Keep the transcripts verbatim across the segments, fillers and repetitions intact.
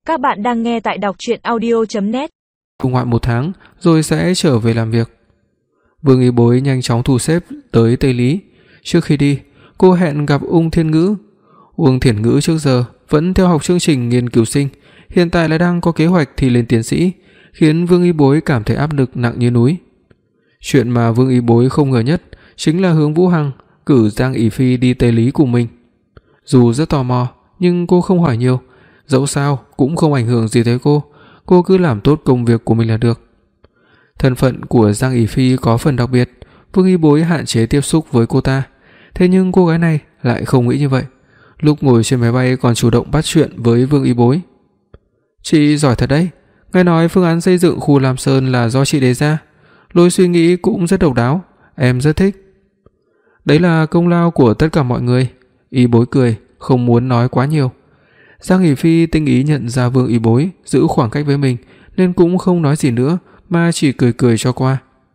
Các bạn đang nghe tại đọc truyện audio chấm net. Cùng ngoại một tháng rồi sẽ trở về làm việc. Vương Y Bối nhanh chóng thu xếp tới Tây Lý. Trước khi đi, cô hẹn gặp Ung Thiên Ngữ. Ung Thiên Ngữ trước giờ vẫn theo học chương trình nghiên cứu sinh, hiện tại lại đang có kế hoạch thi lên tiến sĩ, khiến Vương Y Bối cảm thấy áp lực nặng như núi. Chuyện mà Vương Y Bối không ngờ nhất chính là Hướng Vũ Hằng cử Giang ỷ Phi đi Tây Lý cùng mình. Dù rất tò mò, nhưng cô không hỏi nhiều, dẫu sao cũng không ảnh hưởng gì tới cô, cô cứ làm tốt công việc của mình là được. Thân phận của Giang ỷ Phi có phần đặc biệt, Vương Y Bối hạn chế tiếp xúc với cô ta. Thế nhưng cô gái này lại không nghĩ như vậy. Lúc ngồi trên máy bay còn chủ động bắt chuyện với Vương Y Bối. "Chị giỏi thật đấy, nghe nói phương án xây dựng khu Lam Sơn là do chị đề ra, lối suy nghĩ cũng rất độc đáo, em rất thích." "Đấy là công lao của tất cả mọi người." Y Bối cười, không muốn nói quá nhiều. Giang ỷ Phi tinh ý nhận ra Vương Y Bối giữ khoảng cách với mình, nên cũng không nói gì nữa mà chỉ cười cười cho qua.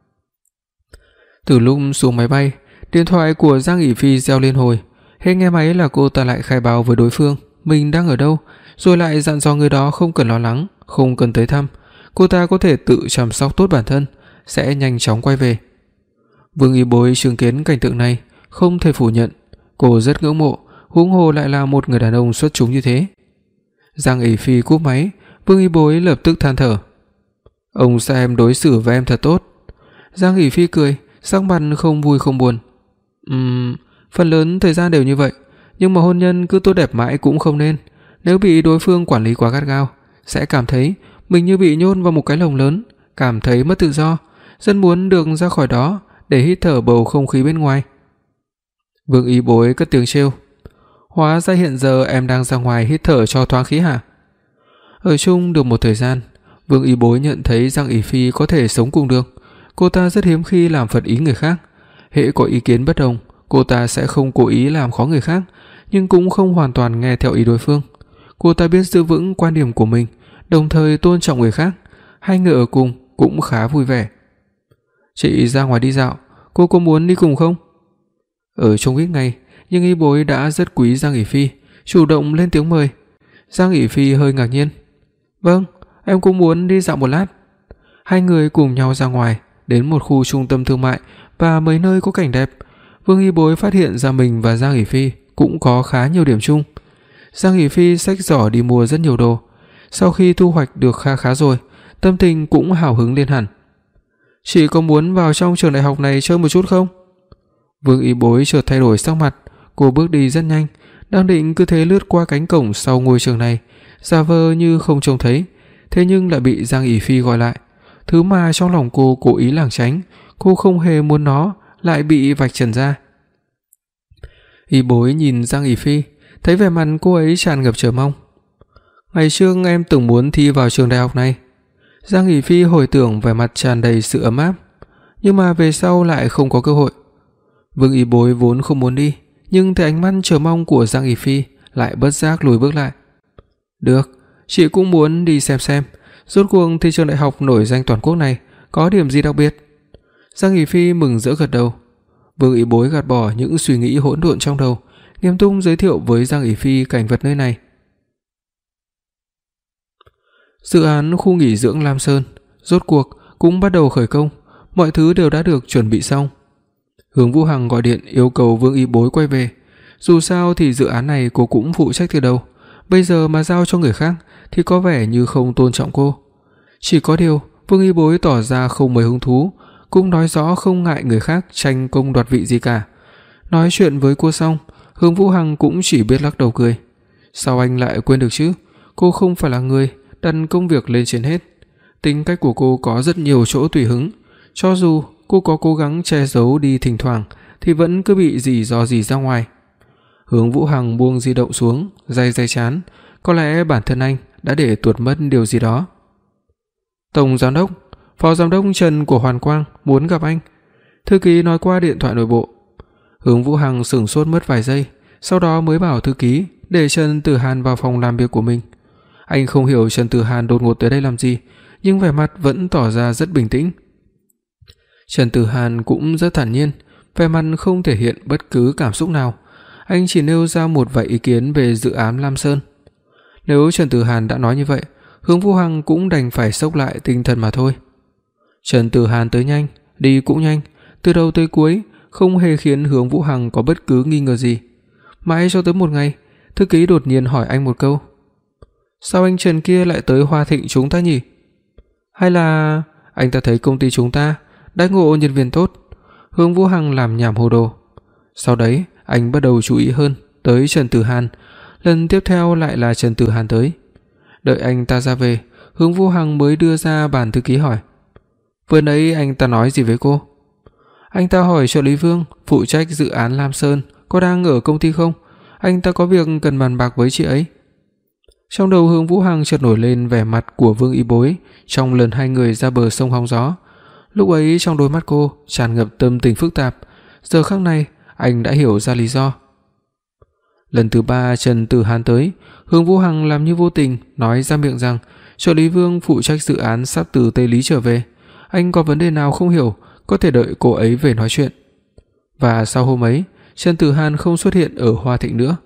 Từ lúc xuống máy bay, điện thoại của Giang ỷ Phi reo lên hồi. Hết nghe máy là cô ta lại khai báo với đối phương mình đang ở đâu, rồi lại dặn dò người đó không cần lo lắng, không cần tới thăm, cô ta có thể tự chăm sóc tốt bản thân, sẽ nhanh chóng quay về. Vương Y Bối chứng kiến cảnh tượng này, không thể phủ nhận, cô rất ngưỡng mộ, huống hồ lại là một người đàn ông xuất chúng như thế. Giang ỷ Phi cúp máy, Vương Y Bối lập tức than thở. "Ông sao em đối xử với em thật tốt." Giang ỷ Phi cười, sắc mặt không vui không buồn. Ừm, phần lớn thời gian đều như vậy, nhưng mà hôn nhân cứ tốt đẹp mãi cũng không nên. Nếu bị đối phương quản lý quá gắt gao, sẽ cảm thấy mình như bị nhốt vào một cái lồng lớn, cảm thấy mất tự do, rất muốn được ra khỏi đó để hít thở bầu không khí bên ngoài. Vương Y Bối cất tiếng trêu. "Hóa ra hiện giờ em đang ra ngoài hít thở cho thoáng khí hả?" Ở chung được một thời gian, Vương Y Bối nhận thấy Giang ỷ Phi có thể sống cùng được. Cô ta rất hiếm khi làm phật ý người khác, hễ có ý kiến bất đồng, cô ta sẽ không cố ý làm khó người khác, nhưng cũng không hoàn toàn nghe theo ý đối phương. Cô ta biết giữ vững quan điểm của mình, đồng thời tôn trọng người khác, hai người ở cùng cũng khá vui vẻ. "Chị ra ngoài đi dạo, cô có muốn đi cùng không?" Ở chung ít ngày, nhưng Y Bối đã rất quý Giang ỷ Phi, chủ động lên tiếng mời. Giang ỷ Phi hơi ngạc nhiên. "Vâng, em cũng muốn đi dạo một lát." Hai người cùng nhau ra ngoài, đến một khu trung tâm thương mại và mấy nơi có cảnh đẹp. Vương Y Bối phát hiện ra mình và Giang ỷ Phi cũng có khá nhiều điểm chung. Giang ỷ Phi xách giỏ đi mua rất nhiều đồ. Sau khi thu hoạch được kha khá rồi, tâm tình cũng hào hứng lên hẳn. "Chị có muốn vào trong trường đại học này chơi một chút không?" Vương Y Bối chợt thay đổi sắc mặt, cô bước đi rất nhanh, đang định cứ thế lướt qua cánh cổng sau ngôi trường này, giả vờ như không trông thấy, thế nhưng lại bị Giang ỷ Phi gọi lại. Thứ mà trong lòng cô cố ý lảng tránh, cô không hề muốn nó lại bị vạch trần ra. Y Bối nhìn Giang ỷ Phi, thấy vẻ mặt cô ấy tràn ngập chờ mong. "Ngày trước em từng muốn thi vào trường đại học này." Giang ỷ Phi hồi tưởng vẻ mặt tràn đầy sự ấm áp, nhưng mà về sau lại không có cơ hội. Vương Y Bối vốn không muốn đi, nhưng thấy ánh mắt chờ mong của Giang ỷ Phi, lại bất giác lùi bước lại. "Được, chị cũng muốn đi xem xem, rốt cuộc thi trường đại học nổi danh toàn quốc này có điểm gì đặc biệt." Giang ỷ Phi mừng rỡ gật đầu. Vương Y Bối gạt bỏ những suy nghĩ hỗn độn trong đầu, nghiêm túc giới thiệu với Giang ỷ Phi cảnh vật nơi này. Dự án khu nghỉ dưỡng Lam Sơn rốt cuộc cũng bắt đầu khởi công, mọi thứ đều đã được chuẩn bị xong. Hướng Vũ Hằng gọi điện yêu cầu Vương Y Bối quay về. Dù sao thì dự án này cô cũng phụ trách từ đầu, bây giờ mà giao cho người khác thì có vẻ như không tôn trọng cô. Chỉ có điều, Vương Y Bối tỏ ra không mấy hứng thú, cũng nói rõ không ngại người khác tranh công đoạt vị gì cả. Nói chuyện với cô xong, Hướng Vũ Hằng cũng chỉ biết lắc đầu cười. Sao anh lại quên được chứ? Cô không phải là người đặt công việc lên trên hết. Tính cách của cô có rất nhiều chỗ tùy hứng, cho dù cô có cố gắng che giấu đi thỉnh thoảng thì vẫn cứ bị rỉ rò rỉ ra ngoài. Hướng Vũ Hằng buông di động xuống, day day trán, có lẽ bản thân anh đã để tuột mất điều gì đó. "Tổng giám đốc, phó giám đốc Trần của Hoàn Quang muốn gặp anh." Thư ký nói qua điện thoại nội bộ. Hướng Vũ Hằng sững sốt mất vài giây, sau đó mới bảo thư ký để Trần Tử Hàn vào phòng làm việc của mình. Anh không hiểu Trần Tử Hàn đột ngột tới đây làm gì, nhưng vẻ mặt vẫn tỏ ra rất bình tĩnh. Trần Tử Hàn cũng rất thản nhiên, vẻ mặt không thể hiện bất cứ cảm xúc nào. Anh chỉ nêu ra một vài ý kiến về dự án Lam Sơn. Nếu Trần Tử Hàn đã nói như vậy, Hướng Vũ Hằng cũng đành phải xốc lại tinh thần mà thôi. Trần Tử Hàn tới nhanh, đi cũng nhanh, từ đầu tới cuối không hề khiến Hướng Vũ Hằng có bất cứ nghi ngờ gì. Mãi cho tới một ngày, thư ký đột nhiên hỏi anh một câu: "Sao anh Trần kia lại tới Hoa Thịnh chúng ta nhỉ? Hay là anh ta thấy công ty chúng ta đãi ngộ nhân viên tốt?" Hướng Vũ Hằng làm nhảm hồ đồ. Sau đấy, anh bắt đầu chú ý hơn tới Trần Tử Hàn, lần tiếp theo lại là Trần Tử Hàn tới. Đợi anh ta ra về, Hướng Vũ Hằng mới đưa ra bàn thư ký hỏi: "Vừa nãy anh ta nói gì với cô?" Anh ta hỏi trợ lý Vương, phụ trách dự án Lam Sơn, có đang ở công ty không? Anh ta có việc cần bàn bạc với chị ấy. Trong đầu Hướng Vũ Hằng chợt nổi lên vẻ mặt của Vương Y Bối trong lần hai người ra bờ sông hóng gió. Lúc ấy trong đôi mắt cô tràn ngập tâm tình phức tạp, giờ khắc này anh đã hiểu ra lý do. Lần thứ ba Trần Tử Hàn tới, Hướng Vũ Hằng làm như vô tình nói ra miệng rằng trợ lý Vương phụ trách dự án sắp từ Tây Lý trở về, anh có vấn đề nào không hiểu có thể đợi cô ấy về nói chuyện. Và sau hôm ấy, Trần Tử Hàn không xuất hiện ở Hoa Thịnh nữa.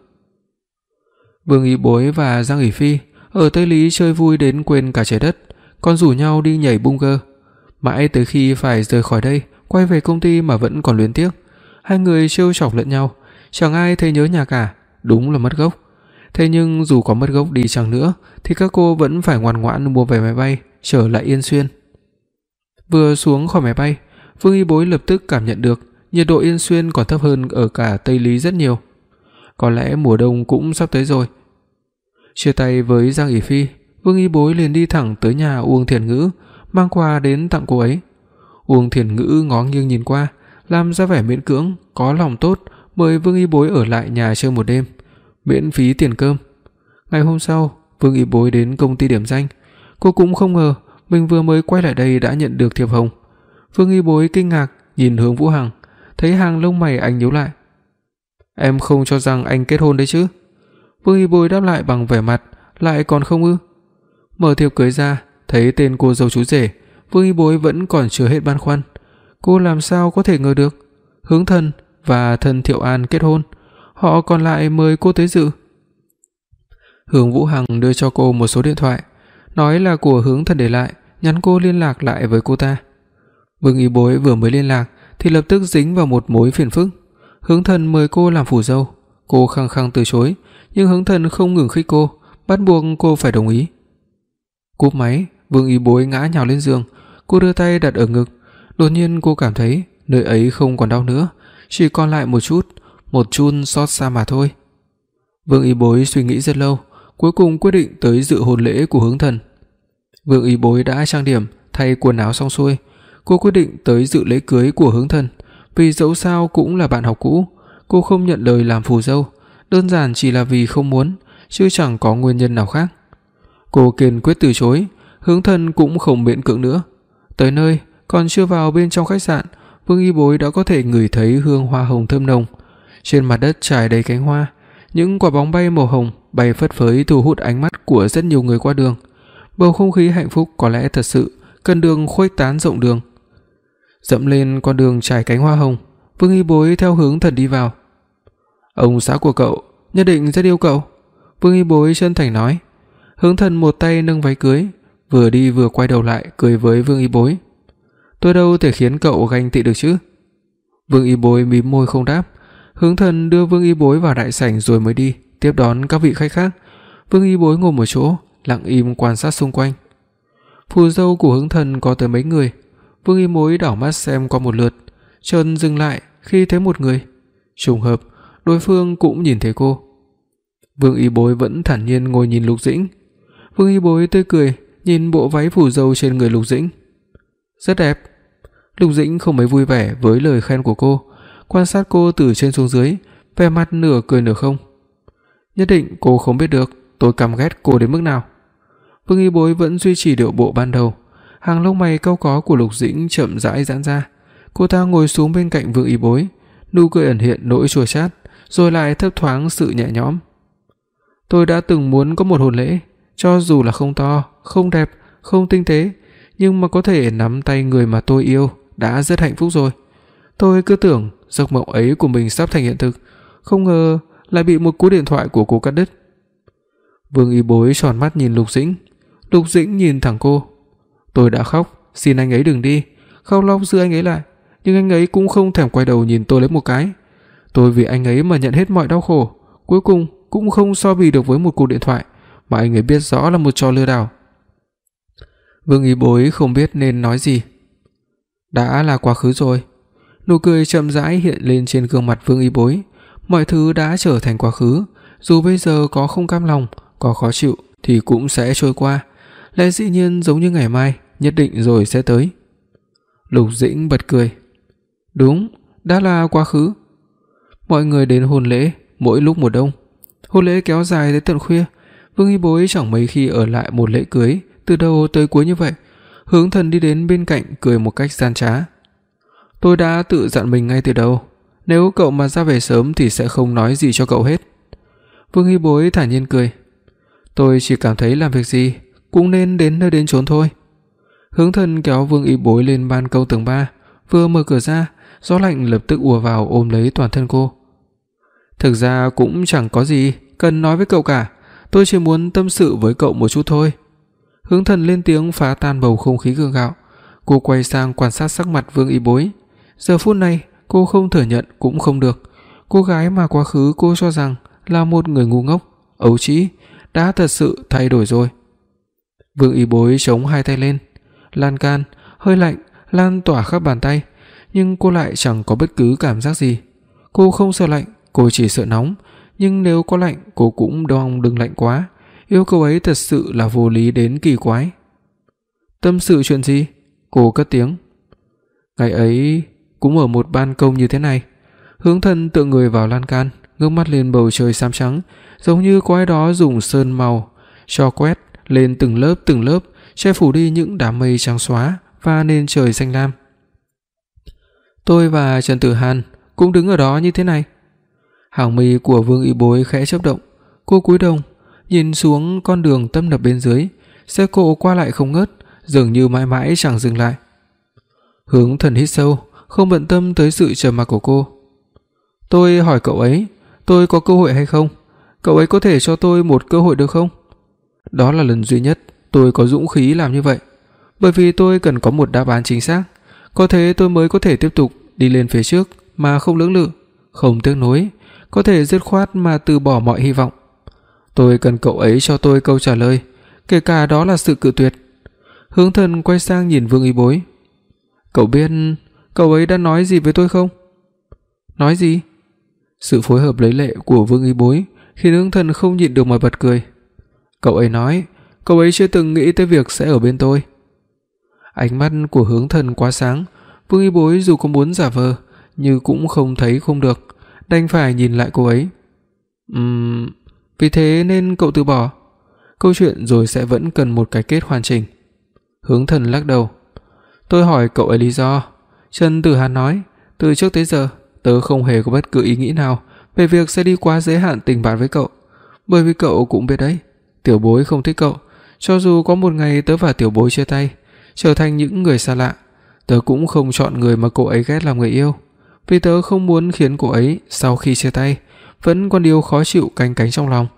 Vương Y Bối và Giang ỷ Phi ở Tây Lý chơi vui đến quên cả trời đất, còn rủ nhau đi nhảy bunker. Mãi tới khi phải rời khỏi đây, quay về công ty mà vẫn còn luyến tiếc. Hai người trêu chọc lẫn nhau, chẳng ai thấy nhớ nhà cả, đúng là mất gốc. Thế nhưng dù có mất gốc đi chăng nữa thì các cô vẫn phải ngoan ngoãn mua vé máy bay trở lại Yên Xuyên. Vừa xuống khỏi máy bay, Vương Y Bối lập tức cảm nhận được nhiệt độ Yên Xuyên còn thấp hơn ở cả Tây Lý rất nhiều. Có lẽ mùa đông cũng sắp tới rồi. Chia tay với Giang ỷ Phi, Vương Y Bối liền đi thẳng tới nhà Uông Thiền Ngữ, mang quà đến tặng cô ấy. Uông Thiền Ngữ ngó nghiêng nhìn qua, làm ra vẻ miễn cưỡng, có lòng tốt mời Vương Y Bối ở lại nhà chơi một đêm, miễn phí tiền cơm. Ngày hôm sau, Vương Y Bối đến công ty điểm danh, cô cũng không ngờ mình vừa mới quay lại đây đã nhận được thiệp hồng. Vương Y Bối kinh ngạc nhìn Hướng Vũ Hằng, thấy hàng lông mày anh nhíu lại. "Em không cho rằng anh kết hôn đấy chứ?" Vương Y Bối đáp lại bằng vẻ mặt lại còn không ư. Mở thiệp cưới ra, thấy tên cô dâu chú rể, Vương Y Bối vẫn còn chưa hết băn khoăn. Cô làm sao có thể ngờ được Hướng Thần và Thần Thiệu An kết hôn, họ còn lại mời cô tới dự. Hướng Vũ Hằng đưa cho cô một số điện thoại, nói là của Hướng Thần để lại, nhắn cô liên lạc lại với cô ta. Vương Y Bối vừa mới liên lạc thì lập tức dính vào một mối phiền phức. Hướng Thần mời cô làm phù dâu, cô khăng khăng từ chối, nhưng Hướng Thần không ngừng khích cô, bắt buộc cô phải đồng ý. Cúp máy, Vương Y Bối ngã nhào lên giường, cô đưa tay đặt ở ngực, đột nhiên cô cảm thấy nơi ấy không còn đau nữa, chỉ còn lại một chút, một chút xót xa mà thôi. Vương Y Bối suy nghĩ rất lâu, cuối cùng quyết định tới dự hôn lễ của Hướng Thần. Vương Y Bối đã trang điểm, thay quần áo xong xuôi, cô quyết định tới dự lễ cưới của Hướng Thần, vì dẫu sao cũng là bạn học cũ, cô không nhận lời làm phù dâu, đơn giản chỉ là vì không muốn, chứ chẳng có nguyên nhân nào khác. Cô kiên quyết từ chối, Hướng Thần cũng không miễn cưỡng nữa. Tới nơi, còn chưa vào bên trong khách sạn, Vương Y Bối đã có thể ngửi thấy hương hoa hồng thơm nồng. Trên mặt đất trải đầy cánh hoa, những quả bóng bay màu hồng bay phất phới thu hút ánh mắt của rất nhiều người qua đường. Bầu không khí hạnh phúc có lẽ thật sự cần đường khuếch tán rộng đường. Dẫm lên con đường trải cánh hoa hồng, Vương Y Bối theo Hướng Thần đi vào. "Ông xã của cậu nhất định rất yêu cậu," Vương Y Bối chân thành nói. Hướng Thần một tay nâng váy cưới, vừa đi vừa quay đầu lại cười với Vương Y Bối. "Tôi đâu thể khiến cậu ganh tị được chứ?" Vương Y Bối mím môi không đáp. Hướng Thần đưa Vương Y Bối vào đại sảnh rồi mới đi tiếp đón các vị khách khác. Vương Y Bối ngồi một chỗ, lặng im quan sát xung quanh. Phù dâu của Hướng Thần có tới mấy người. Vương Y Bối đảo mắt xem qua một lượt, chợt dừng lại khi thấy một người. Trùng hợp, đối phương cũng nhìn thấy cô. Vương Y Bối vẫn thản nhiên ngồi nhìn Lục Dĩnh. Vương Y Bối tươi cười nhìn bộ váy phù dâu trên người Lục Dĩnh. "Rất đẹp." Lục Dĩnh không mấy vui vẻ với lời khen của cô, quan sát cô từ trên xuống dưới, vẻ mặt nửa cười nửa không. "Nhất định cô không biết được tôi căm ghét cô đến mức nào." Vương Y Bối vẫn duy trì điệu bộ ban đầu, hàng lông mày cau có của Lục Dĩnh chậm rãi giãn ra. Cô ta ngồi xuống bên cạnh Vương Y Bối, nụ cười ẩn hiện nỗi chua chát, rồi lại thấp thoáng sự nhẹ nhõm. "Tôi đã từng muốn có một hôn lễ, cho dù là không to, không đẹp, không tinh tế, nhưng mà có thể nắm tay người mà tôi yêu đã rất hạnh phúc rồi. Tôi cứ tưởng giấc mộng ấy của mình sắp thành hiện thực, không ngờ lại bị một cú điện thoại của cô cắt đứt." Vương Y Bối tròn mắt nhìn Lục Dĩnh. Lục Dĩnh nhìn thẳng cô. Tôi đã khóc, xin anh ấy đừng đi. Khóc lóc giữ anh ấy lại, nhưng anh ấy cũng không thèm quay đầu nhìn tôi lấy một cái. Tôi vì anh ấy mà nhận hết mọi đau khổ, cuối cùng cũng không so bì được với một cuộc điện thoại mà anh ấy biết rõ là một trò lừa đảo. Vương Y Bối không biết nên nói gì. Đã là quá khứ rồi. Nụ cười chậm rãi hiện lên trên gương mặt Vương Y Bối. Mọi thứ đã trở thành quá khứ, dù bây giờ có không cam lòng, có khó chịu thì cũng sẽ trôi qua, lẽ dĩ nhiên giống như ngày mai nhất định rồi sẽ tới. Lục Dĩnh bật cười. Đúng, đã là quá khứ. Mọi người đến hôn lễ mỗi lúc mùa đông. Hôn lễ kéo dài tới tận khuya. Vương Y Bối chẳng mấy khi ở lại một lễ cưới từ đầu tới cuối như vậy. Hướng Thần đi đến bên cạnh cười một cách gian trá. Tôi đã tự dặn mình ngay từ đầu, nếu cậu mà ra về sớm thì sẽ không nói gì cho cậu hết. Vương Y Bối thản nhiên cười. Tôi chỉ cảm thấy làm việc gì cũng nên đến nơi đến chốn thôi. Hướng Thần kéo Vương Y Bối lên ban công tầng ba, vừa mở cửa ra, gió lạnh lập tức ùa vào ôm lấy toàn thân cô. Thực ra cũng chẳng có gì cần nói với cậu cả, tôi chỉ muốn tâm sự với cậu một chút thôi. Hướng Thần lên tiếng phá tan bầu không khí gượng gạo. Cô quay sang quan sát sắc mặt Vương Y Bối. Giờ phút này cô không thừa nhận cũng không được. Cô gái mà quá khứ cô cho rằng là một người ngu ngốc, ấu trĩ, đã thật sự thay đổi rồi. Vương Y Bối chống hai tay lên, lan can hơi lạnh lan tỏa khắp bàn tay, nhưng cô lại chẳng có bất cứ cảm giác gì. Cô không sợ lạnh, cô chỉ sợ nóng, nhưng nếu có lạnh cô cũng mong đừng lạnh quá. Yêu cầu ấy thật sự là vô lý đến kỳ quái. Tâm sự chuyện gì? Cô cất tiếng. Ngày ấy cũng ở một ban công như thế này. Hướng Thần tựa người vào lan can, ngước mắt lên bầu trời xám trắng, giống như có ai đó dùng sơn màu cho quét lên từng lớp từng lớp, che phủ đi những đám mây trắng xóa và nền trời xanh lam. Tôi và Trần Tử Hàn cũng đứng ở đó như thế này. Hàng mi của Vương Y Bối khẽ chớp động, cô cúi đầu nhìn xuống con đường tấp nập bên dưới, xe cộ qua lại không ngớt, dường như mãi mãi chẳng dừng lại. Hướng Thần hít sâu, không bận tâm tới sự trầm mặc của cô. Tôi hỏi cậu ấy, tôi có cơ hội hay không? Cậu ấy có thể cho tôi một cơ hội được không? Đó là lần duy nhất tôi có dũng khí làm như vậy, bởi vì tôi cần có một đáp án chính xác, có thế tôi mới có thể tiếp tục đi lên phía trước mà không lưỡng lự, không tiếc nuối, có thể dứt khoát mà từ bỏ mọi hy vọng. Tôi cần cậu ấy cho tôi câu trả lời, kể cả đó là sự cự tuyệt. Hướng Thần quay sang nhìn Vương Y Bối. Cậu biết cậu ấy đã nói gì với tôi không? Nói gì? Sự phối hợp lấy lệ của Vương Y Bối khiến Hướng Thần không nhịn được mà bật cười. Cậu ấy nói cậu ấy chưa từng nghĩ tới việc sẽ ở bên tôi. Ánh mắt của Hướng Thần quá sáng, Vương Y Bối dù có muốn giả vờ nhưng cũng không thấy không được, đành phải nhìn lại cô ấy. Ừm, vì thế nên cậu từ bỏ. Câu chuyện rồi sẽ vẫn cần một cái kết hoàn chỉnh. Hướng Thần lắc đầu. Tôi hỏi cậu ấy lý do. Trần Tử Hàn nói, từ trước tới giờ tớ không hề có bất cứ ý nghĩ nào về việc sẽ đi quá giới hạn tình bạn với cậu, bởi vì cậu cũng biết đấy, Tiểu Bối không thích cậu. Cho dù có một ngày tớ và Tiểu Bối chia tay, trở thành những người xa lạ, tớ cũng không chọn người mà cô ấy ghét làm người yêu, vì tớ không muốn khiến cô ấy sau khi chia tay vẫn còn điều khó chịu canh cánh trong lòng.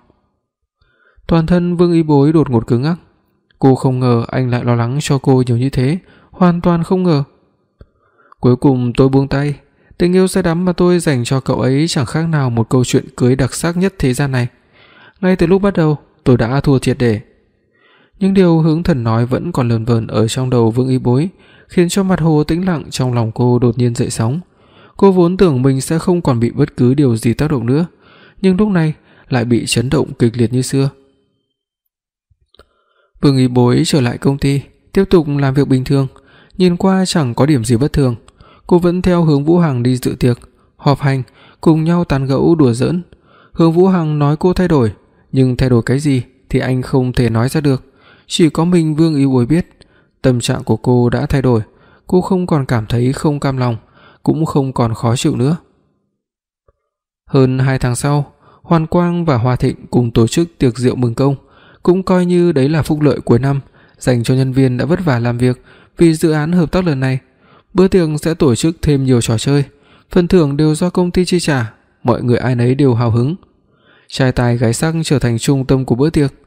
Toàn thân Vương Y Bối đột ngột cứng ngắc. Cô không ngờ anh lại lo lắng cho cô nhiều như thế, hoàn toàn không ngờ. Cuối cùng tôi buông tay, tình yêu say đắm mà tôi dành cho cậu ấy chẳng khác nào một câu chuyện cưới đặc sắc nhất thế gian này. Ngay từ lúc bắt đầu, tôi đã thua triệt để. Nhưng điều Hướng Thần nói vẫn còn lờn vờn ở trong đầu Vương Y Bối, khiến cho mặt hồ tĩnh lặng trong lòng cô đột nhiên dậy sóng. Cô vốn tưởng mình sẽ không còn bị bất cứ điều gì tác động nữa, nhưng lúc này lại bị chấn động kịch liệt như xưa. Vương Y Bối trở lại công ty, tiếp tục làm việc bình thường, nhìn qua chẳng có điểm gì bất thường. Cô vẫn theo Hướng Vũ Hằng đi dự tiệc, họp hành, cùng nhau tán gẫu đùa giỡn. Hướng Vũ Hằng nói cô thay đổi, nhưng thay đổi cái gì thì anh không thể nói ra được, chỉ có mình Vương Y Bối biết. Tâm trạng của cô đã thay đổi, cô không còn cảm thấy không cam lòng, cũng không còn khó chịu nữa. Hơn hai tháng sau, Hoàn Quang và Hoa Thịnh cùng tổ chức tiệc rượu mừng công, cũng coi như đấy là phúc lợi cuối năm dành cho nhân viên đã vất vả làm việc vì dự án hợp tác lần này. Bữa tiệc sẽ tổ chức thêm nhiều trò chơi, phần thưởng đều do công ty chi trả, mọi người ai nấy đều hào hứng. Trai tài gái sắc trở thành trung tâm của bữa tiệc.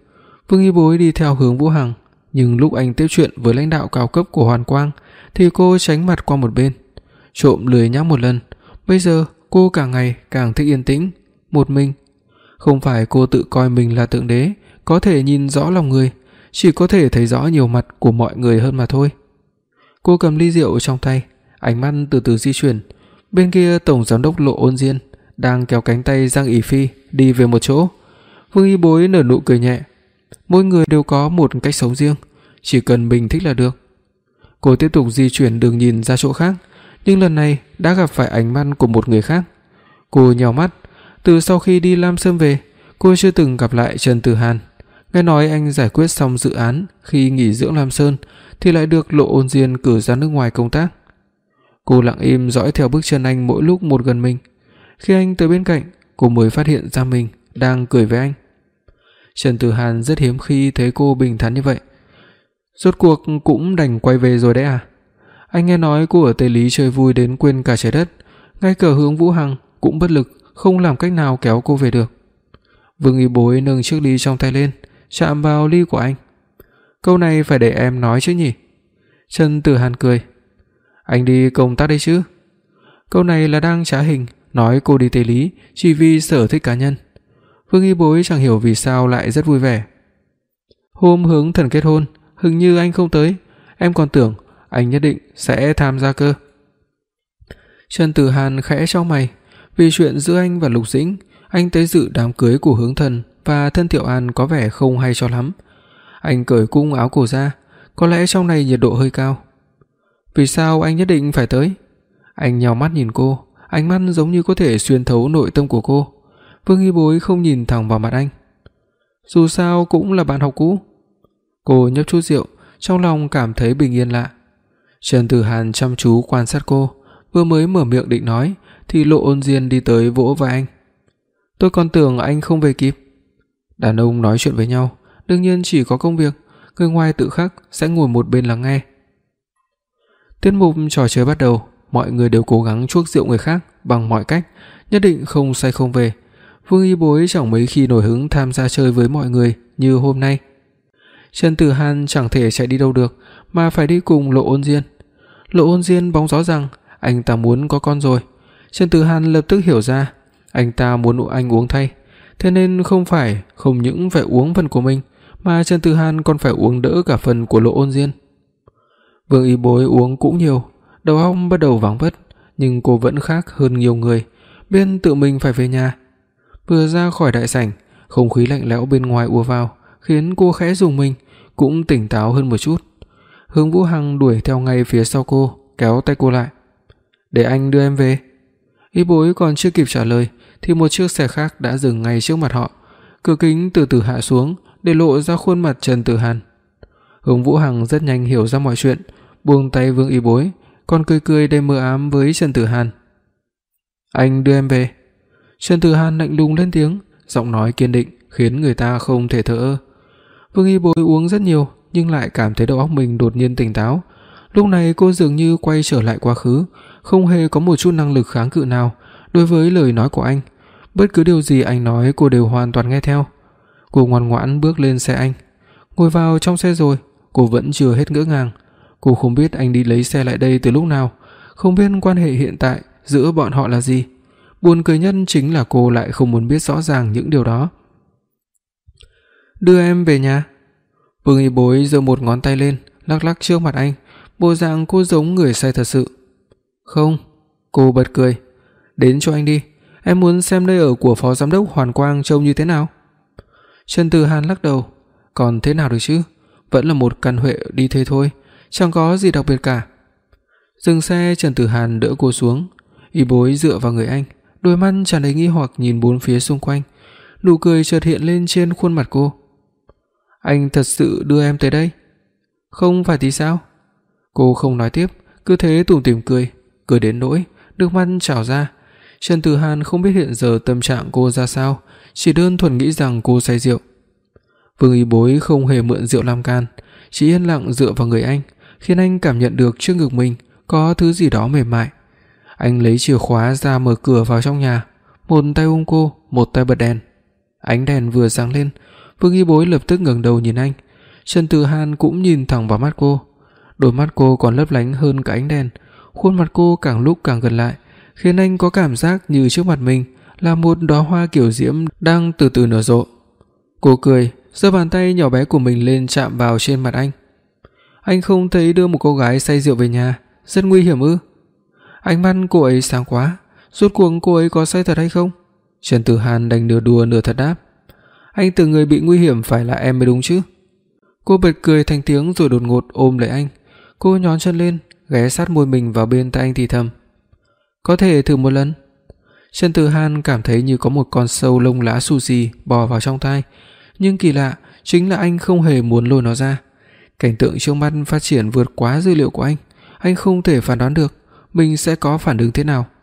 Vương Y Bối đi theo hướng Vũ Hằng, nhưng lúc anh tiếp chuyện với lãnh đạo cao cấp của Hoàn Quang thì cô tránh mặt qua một bên, trộm lười nhác một lần. Bây giờ cô càng ngày càng thích yên tĩnh, một mình. Không phải cô tự coi mình là tượng đế, có thể nhìn rõ lòng người, chỉ có thể thấy rõ nhiều mặt của mọi người hơn mà thôi. Cô cầm ly rượu trong tay, ánh mắt từ từ di chuyển. Bên kia tổng giám đốc Lộ Ôn Diên đang kéo cánh tay Giang ỷ Phi đi về một chỗ. Vương Y Bối nở nụ cười nhẹ. Mỗi người đều có một cách sống riêng, chỉ cần mình thích là được. Cô tiếp tục di chuyển đường nhìn ra chỗ khác, nhưng lần này đã gặp phải ánh mắt của một người khác. Cô nhíu mắt, từ sau khi đi Lam Sơn về, cô chưa từng gặp lại Trần Tử Hàn. Nghe nói anh giải quyết xong dự án khi nghỉ dưỡng Lam Sơn thì lại được Lộ Ôn Diên cử ra nước ngoài công tác. Cô lặng im dõi theo bước chân anh mỗi lúc một gần mình. Khi anh tới bên cạnh, cô mới phát hiện ra mình đang cười với anh. Trần Tử Hàn rất hiếm khi thấy cô bình thản như vậy. Rốt cuộc cũng đành quay về rồi đấy à? Anh nghe nói cô ở Tây Lý chơi vui đến quên cả trái đất, ngay cả Hướng Vũ Hằng cũng bất lực, không làm cách nào kéo cô về được. Vương Y Bối nâng chiếc ly trong tay lên, chạm vào ly của anh. Câu này phải để em nói chứ nhỉ? Trần Tử Hàn cười. Anh đi công tác đấy chứ? Câu này là đang trá hình, nói cô đi Tây Lý chỉ vì sở thích cá nhân. Vương Y Bối chẳng hiểu vì sao lại rất vui vẻ. Hôm Hướng Thần kết hôn, hình như anh không tới, em còn tưởng anh nhất định sẽ tham gia cơ. Trần Tử Hàn khẽ chau mày, vì chuyện giữa anh và Lục Dĩnh, anh tới dự đám cưới của Hướng Thần và Thân Thiệu An có vẻ không hay cho lắm. Anh cởi cung áo cổ ra, có lẽ trong này nhiệt độ hơi cao. Vì sao anh nhất định phải tới? Anh nhào mắt nhìn cô, ánh mắt giống như có thể xuyên thấu nội tâm của cô. Vương Y Bối không nhìn thẳng vào mặt anh. Dù sao cũng là bạn học cũ. Cô nhấp chút rượu, trong lòng cảm thấy bình yên lạ. Trần Tử Hàn chăm chú quan sát cô, vừa mới mở miệng định nói thì Lộ Ôn Diên đi tới vỗ vai anh. Tôi còn tưởng anh không về kịp. Đàn ông nói chuyện với nhau, đương nhiên chỉ có công việc, người ngoài tự khắc sẽ ngồi một bên lắng nghe. Tiết mục trò chơi bắt đầu, mọi người đều cố gắng chuốc rượu người khác bằng mọi cách, nhất định không say không về. Vương Y Bối chẳng mấy khi nổi hứng tham gia chơi với mọi người như hôm nay. Trần Tử Hàn chẳng thể chạy đi đâu được mà phải đi cùng Lộ Ôn Diên. Lộ Ôn Diên bóng gió rằng anh ta muốn có con rồi. Trần Tử Hàn lập tức hiểu ra, anh ta muốn anh uống thay, thế nên không phải không những phải uống phần của mình mà Trần Tử Hàn còn phải uống đỡ cả phần của Lộ Ôn Diên. Vương Y Bối uống cũng nhiều, đầu óc bắt đầu vắng vất, nhưng cô vẫn khác hơn nhiều người, biết tự mình phải về nhà. Vừa ra khỏi đại sảnh, không khí lạnh lẽo bên ngoài ùa vào, khiến cô khẽ rùng mình, cũng tỉnh táo hơn một chút. Hướng Vũ Hằng đuổi theo ngay phía sau cô, kéo tay cô lại. "Để anh đưa em về." Y Bối còn chưa kịp trả lời thì một chiếc xe khác đã dừng ngay trước mặt họ. Cửa kính từ từ hạ xuống để lộ ra khuôn mặt Trần Tử Hàn. Hướng Vũ Hằng rất nhanh hiểu ra mọi chuyện, buông tay Vương Y Bối, còn cười cười đầy mờ ám với Trần Tử Hàn. "Anh đưa em về." Trần Tử Hàn lạnh lùng lên tiếng, giọng nói kiên định khiến người ta không thể thờ ơ. Vương Y Bối uống rất nhiều nhưng lại cảm thấy đầu óc mình đột nhiên tỉnh táo. Lúc này cô dường như quay trở lại quá khứ, không hề có một chút năng lực kháng cự nào đối với lời nói của anh. Bất cứ điều gì anh nói cô đều hoàn toàn nghe theo. Cô ngoan ngoãn bước lên xe anh. Ngồi vào trong xe rồi, cô vẫn chưa hết ngỡ ngàng. Cô không biết anh đi lấy xe lại đây từ lúc nào, không biết quan hệ hiện tại giữa bọn họ là gì. Buồn cười nhất chính là cô lại không muốn biết rõ ràng những điều đó. "Đưa em về nhà." Vương Y Bối giơ một ngón tay lên, lắc lắc trước mặt anh, bộ dạng cô giống người say thật sự. "Không." Cô bật cười. "Đến cho anh đi, em muốn xem nơi ở của phó giám đốc Hoàn Quang trông như thế nào." Trần Tử Hàn lắc đầu. "Còn thế nào được chứ, vẫn là một căn huệ đi thuê thôi, chẳng có gì đặc biệt cả." Dừng xe, Trần Tử Hàn đỡ cô xuống. Y Bối dựa vào người anh, đôi mắt tràn đầy nghi hoặc nhìn bốn phía xung quanh. Nụ cười chợt hiện lên trên khuôn mặt cô. "Anh thật sự đưa em tới đây?" "Không phải thì sao?" Cô không nói tiếp, cứ thế tủm tỉm cười, cười đến nỗi nước mắt trào ra. Trần Tử Hàn không biết hiện giờ tâm trạng cô ra sao, chỉ đơn thuần nghĩ rằng cô say rượu. Vương Y Bối không hề mượn rượu làm can, chỉ yên lặng dựa vào người anh, khiến anh cảm nhận được trước ngực mình có thứ gì đó mềm mại. Anh lấy chìa khóa ra mở cửa vào trong nhà, một tay ôm cô, một tay bật đèn. Ánh đèn vừa sáng lên, Vương Y Bối lập tức ngẩng đầu nhìn anh. Trần Tử Hàn cũng nhìn thẳng vào mắt cô. Đôi mắt cô còn lấp lánh hơn cả ánh đèn, khuôn mặt cô càng lúc càng gần lại, khiến anh có cảm giác như trước mặt mình là một đóa hoa kiều diễm đang từ từ nở rộ. Cô cười, giơ bàn tay nhỏ bé của mình lên chạm vào trên mặt anh. Anh không thấy đưa một cô gái say rượu về nhà rất nguy hiểm ư? Ánh mắt cô ấy sáng quá, rốt cuộc cô ấy có say thật hay không? Trần Tử Hàn đành nửa đùa nửa thật đáp. Anh tưởng người bị nguy hiểm phải là em mới đúng chứ? Cô bật cười thành tiếng rồi đột ngột ôm lấy anh. Cô nhón chân lên, ghé sát môi mình vào bên tai anh thì thầm. Có thể thử một lần. Trần Tử Hàn cảm thấy như có một con sâu lông lá xù xì bò vào trong tai, nhưng kỳ lạ chính là anh không hề muốn lôi nó ra. Cảnh tượng trước mắt phát triển vượt quá dữ liệu của anh, anh không thể phán đoán được mình sẽ có phản ứng thế nào.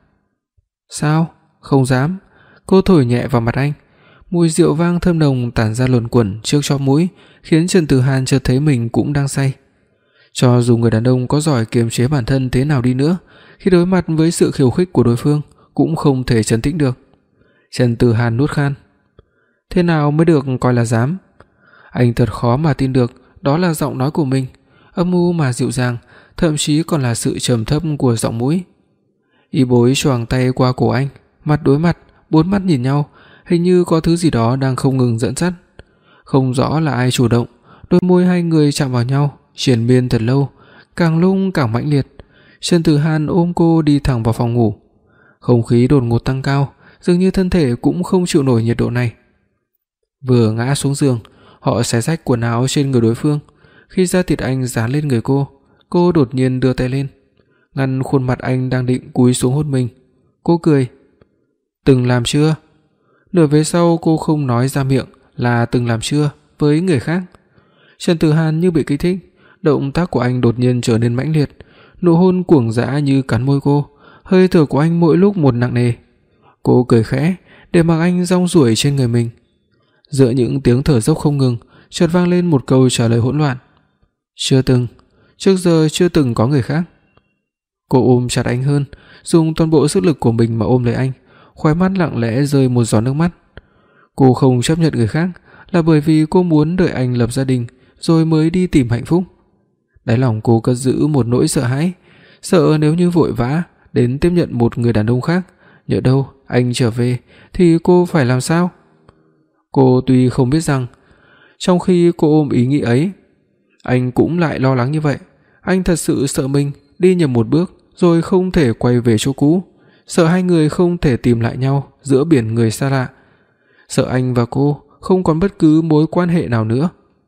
Sao? Không dám. Cô thổi nhẹ vào mặt anh. Mùi rượu vang thơm nồng tản ra luẩn quẩn trước chóp mũi, khiến Trần Tử Hàn chợt thấy mình cũng đang say. Cho dù người đàn ông có giỏi kiềm chế bản thân thế nào đi nữa, khi đối mặt với sự khiêu khích của đối phương cũng không thể trấn tĩnh được. Trần Tử Hàn nuốt khan. Thế nào mới được coi là dám? Anh thật khó mà tin được đó là giọng nói của mình, âm u mà dịu dàng, thậm chí còn là sự trầm thấp của giọng mũi. Y Bối choàng tay qua cổ anh, mặt đối mặt, bốn mắt nhìn nhau, hình như có thứ gì đó đang không ngừng dẫn dắt. Không rõ là ai chủ động, đôi môi hai người chạm vào nhau, triền miên thật lâu, càng lúc càng mãnh liệt. Trần Tử Hàn ôm cô đi thẳng vào phòng ngủ. Không khí đột ngột tăng cao, dường như thân thể cũng không chịu nổi nhiệt độ này. Vừa ngã xuống giường, họ xé rách quần áo trên người đối phương. Khi da thịt anh dán lên người cô, cô đột nhiên đưa tay lên, ngăn khuôn mặt anh đang định cúi xuống hôn mình. Cô cười. Từng làm chưa? Nửa về sau cô không nói ra miệng là từng làm chưa với người khác. Trần Tử Hàn như bị kích thích, động tác của anh đột nhiên trở nên mãnh liệt, nụ hôn cuồng dã như cắn môi cô, hơi thở của anh mỗi lúc một nặng nề. Cô cười khẽ để mặc anh rong ruổi trên người mình. Giữa những tiếng thở dốc không ngừng, chợt vang lên một câu trả lời hỗn loạn. Chưa từng, trước giờ chưa từng có người khác. Cô ôm chặt anh hơn, dùng toàn bộ sức lực của mình mà ôm lấy anh, khóe mắt lặng lẽ rơi một giọt nước mắt. Cô không chấp nhận người khác là bởi vì cô muốn đợi anh lập gia đình rồi mới đi tìm hạnh phúc. Đáy lòng cô cất giữ một nỗi sợ hãi, sợ nếu như vội vã đến tiếp nhận một người đàn ông khác, nhỡ đâu anh trở về thì cô phải làm sao? Cô tuy không biết rằng trong khi cô ôm ý nghĩ ấy, anh cũng lại lo lắng như vậy. Anh thật sự sợ mình đi nhầm một bước rồi không thể quay về chỗ cũ, sợ hai người không thể tìm lại nhau giữa biển người xa lạ, sợ anh và cô không còn bất cứ mối quan hệ nào nữa.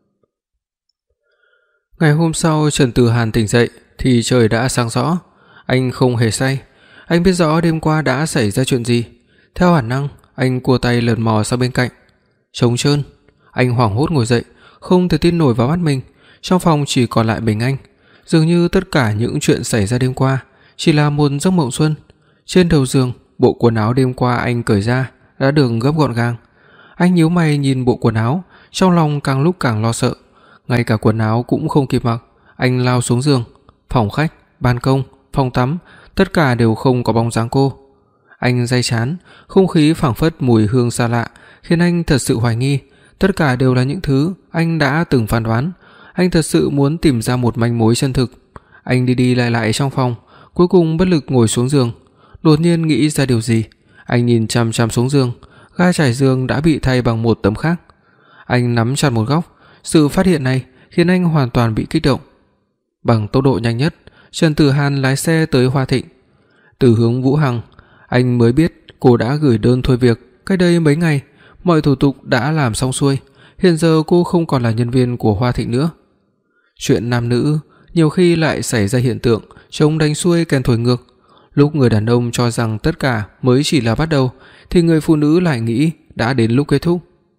Ngày hôm sau Trần Tử Hàn tỉnh dậy thì trời đã sáng rõ. Anh không hề say, anh biết rõ đêm qua đã xảy ra chuyện gì. Theo bản năng, anh cua tay lật mò sang bên cạnh. Trống trơn. Anh hoảng hốt ngồi dậy, không thể tin nổi vào mắt mình. Trong phòng chỉ còn lại mình anh, dường như tất cả những chuyện xảy ra đêm qua chỉ là một giấc mộng xuân. Trên đầu giường, bộ quần áo đêm qua anh cởi ra đã được gấp gọn gàng. Anh nhíu mày nhìn bộ quần áo, trong lòng càng lúc càng lo sợ. Ngay cả quần áo cũng không kịp mặc, anh lao xuống giường. Phòng khách, ban công, phòng tắm, tất cả đều không có bóng dáng cô. Anh day chán, không khí phảng phất mùi hương xa lạ, khiến anh thật sự hoài nghi tất cả đều là những thứ anh đã từng phán đoán. Anh thật sự muốn tìm ra một manh mối chân thực. Anh đi đi lại lại trong phòng, cuối cùng bất lực ngồi xuống giường. Đột nhiên nghĩ ra điều gì, anh nhìn chằm chằm xuống giường, ga trải giường đã bị thay bằng một tấm khác. Anh nắm chặt một góc, sự phát hiện này khiến anh hoàn toàn bị kích động. Bằng tốc độ nhanh nhất, Trần Tử Hàn lái xe tới Hoa Thịnh. Từ hướng Vũ Hằng, anh mới biết cô đã gửi đơn thôi việc cách đây mấy ngày, mọi thủ tục đã làm xong xuôi, hiện giờ cô không còn là nhân viên của Hoa Thịnh nữa. Chuyện nam nữ nhiều khi lại xảy ra hiện tượng trống đánh xuôi kèn thổi ngược. Lúc người đàn ông cho rằng tất cả mới chỉ là bắt đầu thì người phụ nữ lại nghĩ đã đến lúc kết thúc.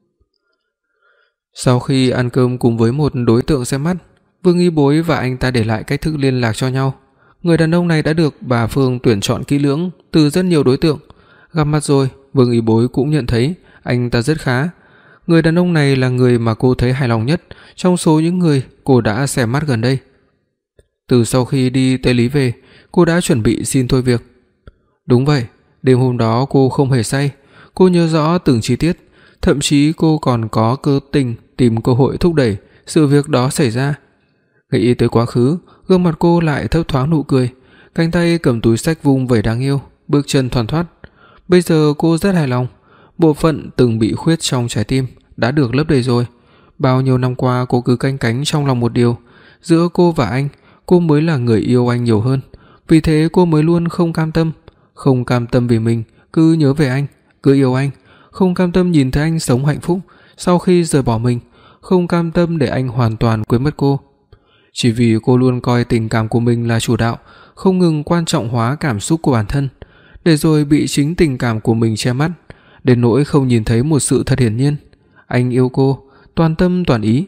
Sau khi ăn cơm cùng với một đối tượng xem mắt, Vương Y Bối và anh ta để lại cách thức liên lạc cho nhau. Người đàn ông này đã được bà Phương tuyển chọn kỹ lưỡng từ rất nhiều đối tượng. Gặp mặt rồi, Vương Y Bối cũng nhận thấy anh ta rất khá. Người đàn ông này là người mà cô thấy hài lòng nhất trong số những người cô đã xem mắt gần đây. Từ sau khi đi Tây Lý về, cô đã chuẩn bị xin thôi việc. Đúng vậy, đêm hôm đó cô không hề say, cô nhớ rõ từng chi tiết, thậm chí cô còn có cơ tình tìm cơ hội thúc đẩy sự việc đó xảy ra. Nghĩ tới quá khứ, gương mặt cô lại thấp thoáng nụ cười, cánh tay cầm túi xách vung vẩy đáng yêu, bước chân thoăn thoắt. Bây giờ cô rất hài lòng, bộ phận từng bị khuyết trong trái tim đã được lấp đầy rồi. Bao nhiêu năm qua cô cứ canh cánh trong lòng một điều, giữa cô và anh, cô mới là người yêu anh nhiều hơn, vì thế cô mới luôn không cam tâm, không cam tâm vì mình cứ nhớ về anh, cứ yêu anh, không cam tâm nhìn thấy anh sống hạnh phúc sau khi rời bỏ mình, không cam tâm để anh hoàn toàn quên mất cô. Chỉ vì cô luôn coi tình cảm của mình là chủ đạo, không ngừng quan trọng hóa cảm xúc của bản thân, để rồi bị chính tình cảm của mình che mắt, đến nỗi không nhìn thấy một sự thật hiển nhiên, anh yêu cô toàn tâm toàn ý.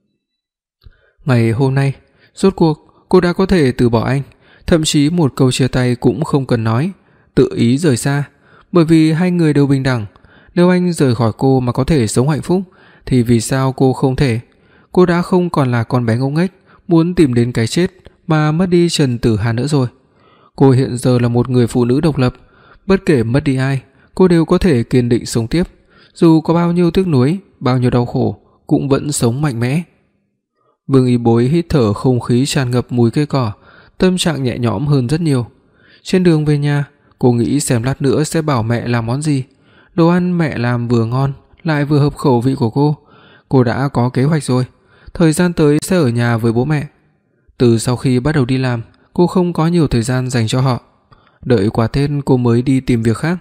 Ngày hôm nay, rốt cuộc cô đã có thể từ bỏ anh, thậm chí một câu chia tay cũng không cần nói, tự ý rời xa, bởi vì hai người đều bình đẳng. Nếu anh rời khỏi cô mà có thể sống hạnh phúc thì vì sao cô không thể? Cô đã không còn là con bé ngốc nghếch muốn tìm đến cái chết mà mất đi Trần Tử Hàn nữa rồi. Cô hiện giờ là một người phụ nữ độc lập, bất kể mất đi ai, cô đều có thể kiên định sống tiếp, dù có bao nhiêu tiếc nuối, bao nhiêu đau khổ cũng vẫn sống mạnh mẽ. Vương Y Bối hít thở không khí tràn ngập mùi cây cỏ, tâm trạng nhẹ nhõm hơn rất nhiều. Trên đường về nhà, cô nghĩ xem lát nữa sẽ bảo mẹ làm món gì. Đồ ăn mẹ làm vừa ngon lại vừa hợp khẩu vị của cô. Cô đã có kế hoạch rồi, thời gian tới sẽ ở nhà với bố mẹ. Từ sau khi bắt đầu đi làm, cô không có nhiều thời gian dành cho họ. Đợi qua Tết cô mới đi tìm việc khác.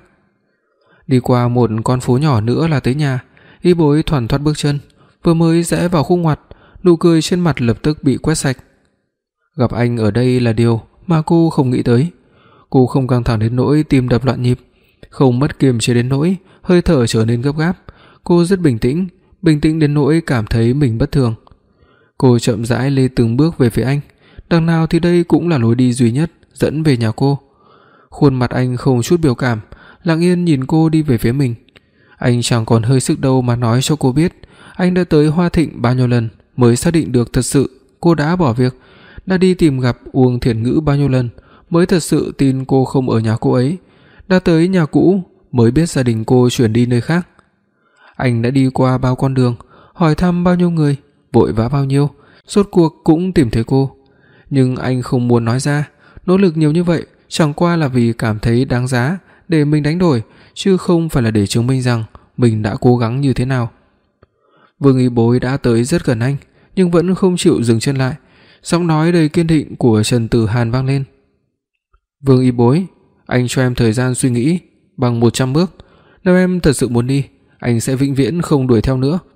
Đi qua một con phố nhỏ nữa là tới nhà, Y Bối thoăn thoắt bước chân, vừa mới rẽ vào khung ngoặt, nụ cười trên mặt lập tức bị quét sạch. Gặp anh ở đây là điều mà cô không nghĩ tới. Cô không căng thẳng đến nỗi tim đập loạn nhịp, không mất kiềm chế đến nỗi hơi thở trở nên gấp gáp. Cô rất bình tĩnh, bình tĩnh đến nỗi cảm thấy mình bất thường. Cô chậm rãi lê từng bước về phía anh, đằng nào thì đây cũng là lối đi duy nhất dẫn về nhà cô. Khuôn mặt anh không chút biểu cảm, lặng yên nhìn cô đi về phía mình. Anh chẳng còn hơi sức đâu mà nói cho cô biết anh đã tới Hoa Thịnh bao nhiêu lần mới xác định được thật sự cô đã bỏ việc, đã đi tìm gặp Uông Thiển Ngữ bao nhiêu lần mới thật sự tin cô không ở nhà cô ấy, đã tới nhà cũ mới biết gia đình cô chuyển đi nơi khác. Anh đã đi qua bao con đường, hỏi thăm bao nhiêu người, vội vã bao nhiêu, rốt cuộc cũng tìm thấy cô. Nhưng anh không muốn nói ra, nỗ lực nhiều như vậy chẳng qua là vì cảm thấy đáng giá để mình đánh đổi, chứ không phải là để chứng minh rằng mình đã cố gắng như thế nào. Vương Y Bối đã tới rất gần anh, nhưng vẫn không chịu dừng chân lại. Giọng nói đầy kiên định của Trần Tử Hàn vang lên. Vương Y Bối, anh cho em thời gian suy nghĩ bằng một trăm bước. Nếu em thật sự muốn đi, anh sẽ vĩnh viễn không đuổi theo nữa.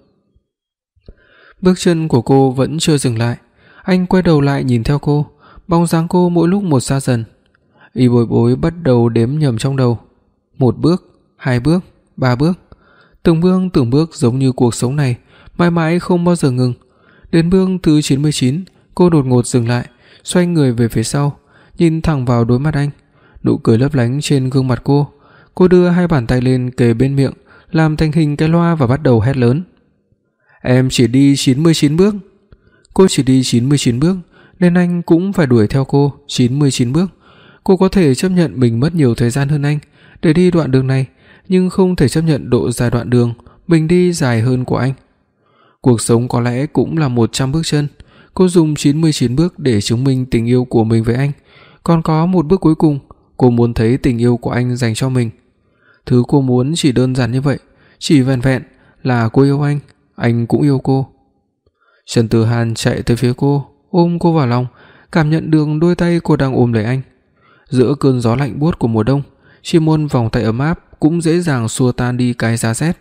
Bước chân của cô vẫn chưa dừng lại. Anh quay đầu lại nhìn theo cô, bóng dáng cô mỗi lúc một xa dần. Y Bối Bối bắt đầu đếm nhầm trong đầu. Một bước, hai bước, ba bước. Từng bước từng bước giống như cuộc sống này mãi mãi không bao giờ ngừng. Đến bước thứ chín mươi chín, cô đột ngột dừng lại, xoay người về phía sau, nhìn thẳng vào đôi mắt anh. Nụ cười lấp lánh trên gương mặt cô. Cô đưa hai bàn tay lên kề bên miệng, làm thành hình cái loa và bắt đầu hét lớn. Em chỉ đi chín mươi chín bước. Cô chỉ đi chín mươi chín bước, nên anh cũng phải đuổi theo cô chín mươi chín bước. Cô có thể chấp nhận mình mất nhiều thời gian hơn anh để đi đoạn đường này, nhưng không thể chấp nhận độ dài đoạn đường mình đi dài hơn của anh. Cuộc sống có lẽ cũng là một trăm bước chân. Cô dùng chín mươi chín bước để chứng minh tình yêu của mình với anh. Còn có một bước cuối cùng, cô muốn thấy tình yêu của anh dành cho mình. Thứ cô muốn chỉ đơn giản như vậy, chỉ vẹn vẹn là cô yêu anh, anh cũng yêu cô. Trần Tử Hàn chạy tới phía cô, ôm cô vào lòng, cảm nhận được đôi tay cô đang ôm lấy anh. Giữa cơn gió lạnh buốt của mùa đông, chỉ một vòng tay ấm áp cũng dễ dàng xua tan đi cái giá rét.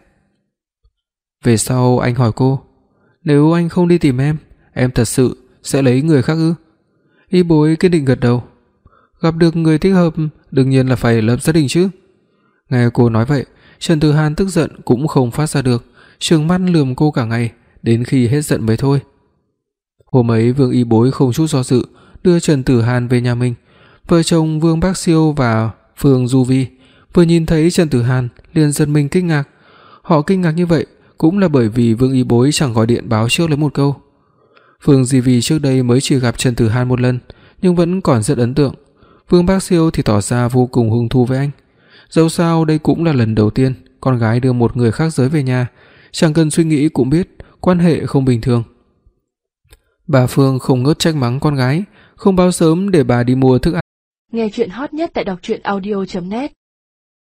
Về sau anh hỏi cô, nếu anh không đi tìm em, em thật sự sẽ lấy người khác ư? Y Bối kiên định gật đầu. Gặp được người thích hợp, đương nhiên là phải lập gia đình chứ. Nghe cô nói vậy, Trần Tử Hàn tức giận cũng không phát ra được, trừng mắt lườm cô cả ngày, đến khi hết giận mới thôi. Hôm ấy Vương Y Bối không chút do dự đưa Trần Tử Hàn về nhà mình. Vợ chồng Vương Bác Siêu và Phương Du Vi vừa nhìn thấy Trần Tử Hàn liền giật mình kinh ngạc. Họ kinh ngạc như vậy cũng là bởi vì Vương Y Bối chẳng gọi điện báo trước lấy một câu. Phương Di Vi trước đây mới chỉ gặp Trần Tử Hàn một lần, nhưng vẫn còn rất ấn tượng. Vương Bác Siêu thì tỏ ra vô cùng hứng thú với anh. Dẫu sao đây cũng là lần đầu tiên con gái đưa một người khác giới về nhà, chẳng cần suy nghĩ cũng biết quan hệ không bình thường. Bà Phương không ngớt trách mắng con gái, không bao sớm để bà đi mua thức ăn. Nghe truyện hot nhất tại đọc truyện audio chấm net